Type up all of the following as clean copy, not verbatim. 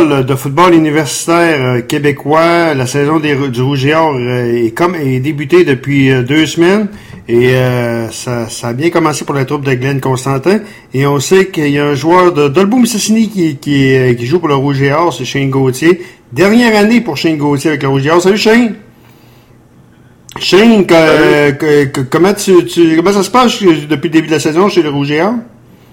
parle de football universitaire québécois. La saison du Rouge et Or est débutée depuis 2 semaines et ça a bien commencé pour la troupe de Glenn Constantin. Et on sait qu'il y a un joueur de Dolbeau-Mistassini qui joue pour le Rouge et Or, c'est Shane Gauthier. Dernière année pour Shane Gauthier avec le Rouge et Or. Salut Shane! Shane, comment ça se passe depuis le début de la saison chez le Rouge et Or?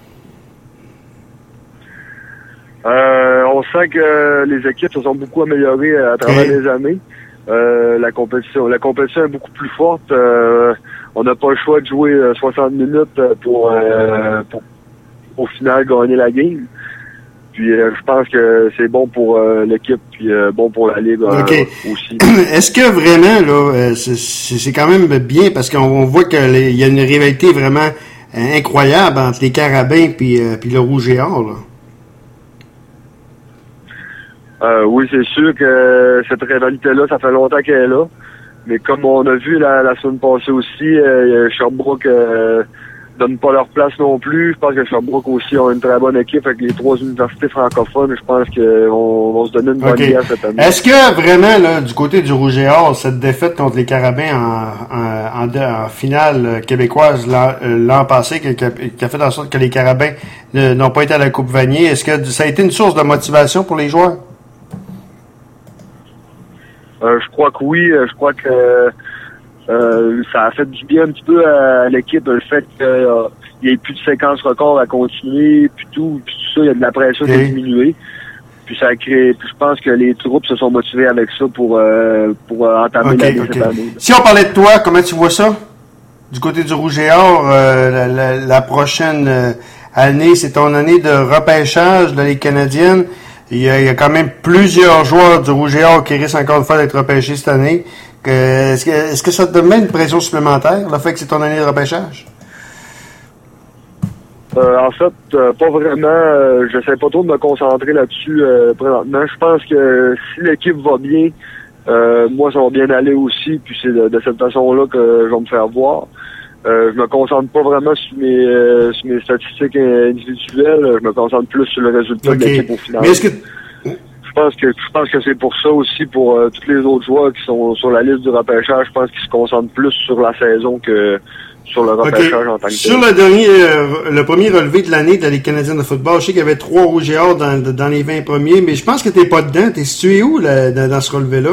On sent que les équipes se sont beaucoup améliorées à travers les années. La compétition est beaucoup plus forte. On n'a pas le choix de jouer 60 minutes pour au final gagner la game. Puis je pense que c'est bon pour l'équipe puis bon pour la Ligue aussi. Est-ce que vraiment, là, c'est quand même bien parce qu'on voit qu'il y a une rivalité vraiment incroyable entre les Carabins puis le Rouge et Or, là? Oui, c'est sûr que cette rivalité-là, ça fait longtemps qu'elle est là. Mais comme on a vu la semaine passée aussi, Sherbrooke donne pas leur place non plus. Je pense que Sherbrooke aussi a une très bonne équipe avec les 3 universités francophones. Je pense qu'on va se donner une bonne guerre cette année. Est-ce que vraiment, là, du côté du Rouge et Or, cette défaite contre les Carabins en finale québécoise l'an passé, qui a fait en sorte que les Carabins n'ont pas été à la Coupe Vanier, est-ce que ça a été une source de motivation pour les joueurs? Je crois que oui. Je crois que ça a fait du bien un petit peu à l'équipe, le fait qu'il n'y ait plus de séquences records à continuer, puis tout ça, il y a de la pression qui a diminué. Puis ça a créé. Puis je pense que les troupes se sont motivés avec ça pour entamer l'année cette année. Si on parlait de toi, comment tu vois ça? Du côté du Rouge et Or, la prochaine année, c'est ton année de repêchage de la Ligue canadienne. Il y a quand même plusieurs joueurs du Rouge et Or qui risquent encore une fois d'être repêchés cette année. Est-ce que ça te donne une pression supplémentaire, le fait que c'est ton année de repêchage? En fait, pas vraiment. J'essaie pas trop de me concentrer là-dessus présentement. Je pense que si l'équipe va bien, moi ça va bien aller aussi. Puis c'est de cette façon-là que je vais me faire voir. Je me concentre pas vraiment sur mes statistiques individuelles. Je me concentre plus sur le résultat de l'équipe au final. Mais est-ce que Je pense que c'est pour ça aussi, pour tous les autres joueurs qui sont sur la liste du repêchage, je pense qu'ils se concentrent plus sur la saison que sur le repêchage en tant que tel. Sur le premier relevé de l'année de la Ligue canadienne de football, je sais qu'il y avait 3 Rouges et Or dans les 20 premiers, mais je pense que t'es pas dedans. T'es situé où dans ce relevé-là?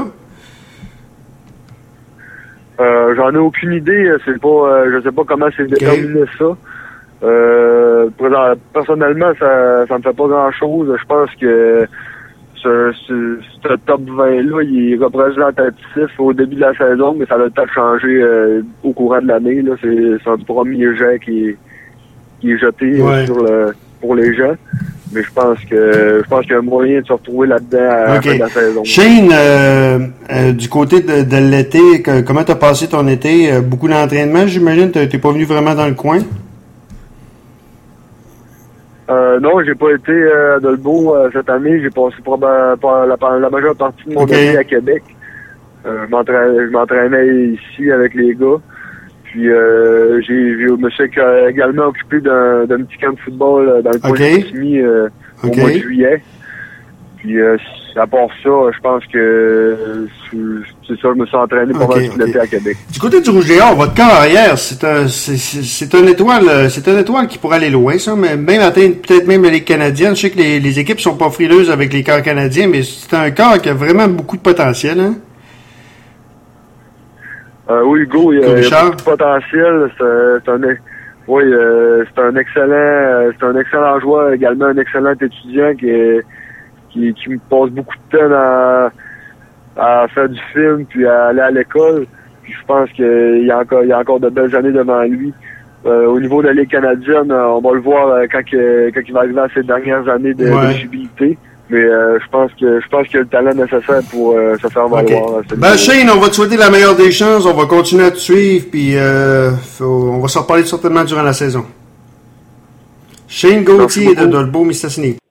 J'en ai aucune idée. C'est pas, je sais pas comment c'est déterminé ça. Personnellement, ça me fait pas grand-chose. Je pense que ce top 20-là, il est représentatif au début de la saison, mais ça a le temps de changer au courant de l'année. Là, c'est un premier jet qui est jeté pour les gens. Mais je pense qu'il y a un moyen de se retrouver là-dedans à la fin de la saison. Shane, du côté de l'été, comment t'as passé ton été? Beaucoup d'entraînement, j'imagine? T'es pas venu vraiment dans le coin? Non, j'ai pas été à Dolbeau cette année. J'ai passé la majeure partie de mon été à Québec. Je m'entraînais ici avec les gars. Puis je me suis également occupé d'un petit camp de football dans le coin de Chicoutimi au mois de juillet. Puis à part ça, je pense que c'est ça, je me suis entraîné pas mal tout l'été à Québec. Du côté du Rouge et Or, votre corps arrière, c'est une étoile qui pourrait aller loin, ça, mais même atteindre peut-être même les Canadiennes. Je sais que les équipes sont pas frileuses avec les corps canadiens, mais c'est un corps qui a vraiment beaucoup de potentiel, hein? Oui, Hugo, il y a beaucoup de potentiel. C'est un excellent joueur, également un excellent étudiant qui me passe beaucoup de temps à faire du film puis à aller à l'école. Puis je pense qu'il y a encore de belles années devant lui. Au niveau de la Ligue canadienne, on va le voir quand il va arriver à ses dernières années d'éligibilité. Mais je pense qu'il y a le talent nécessaire pour se faire valoir. Shane, on va te souhaiter la meilleure des chances. On va continuer à te suivre, puis on va s'en reparler certainement durant la saison. Shane Gauthier de Dolbeau-Mistassini.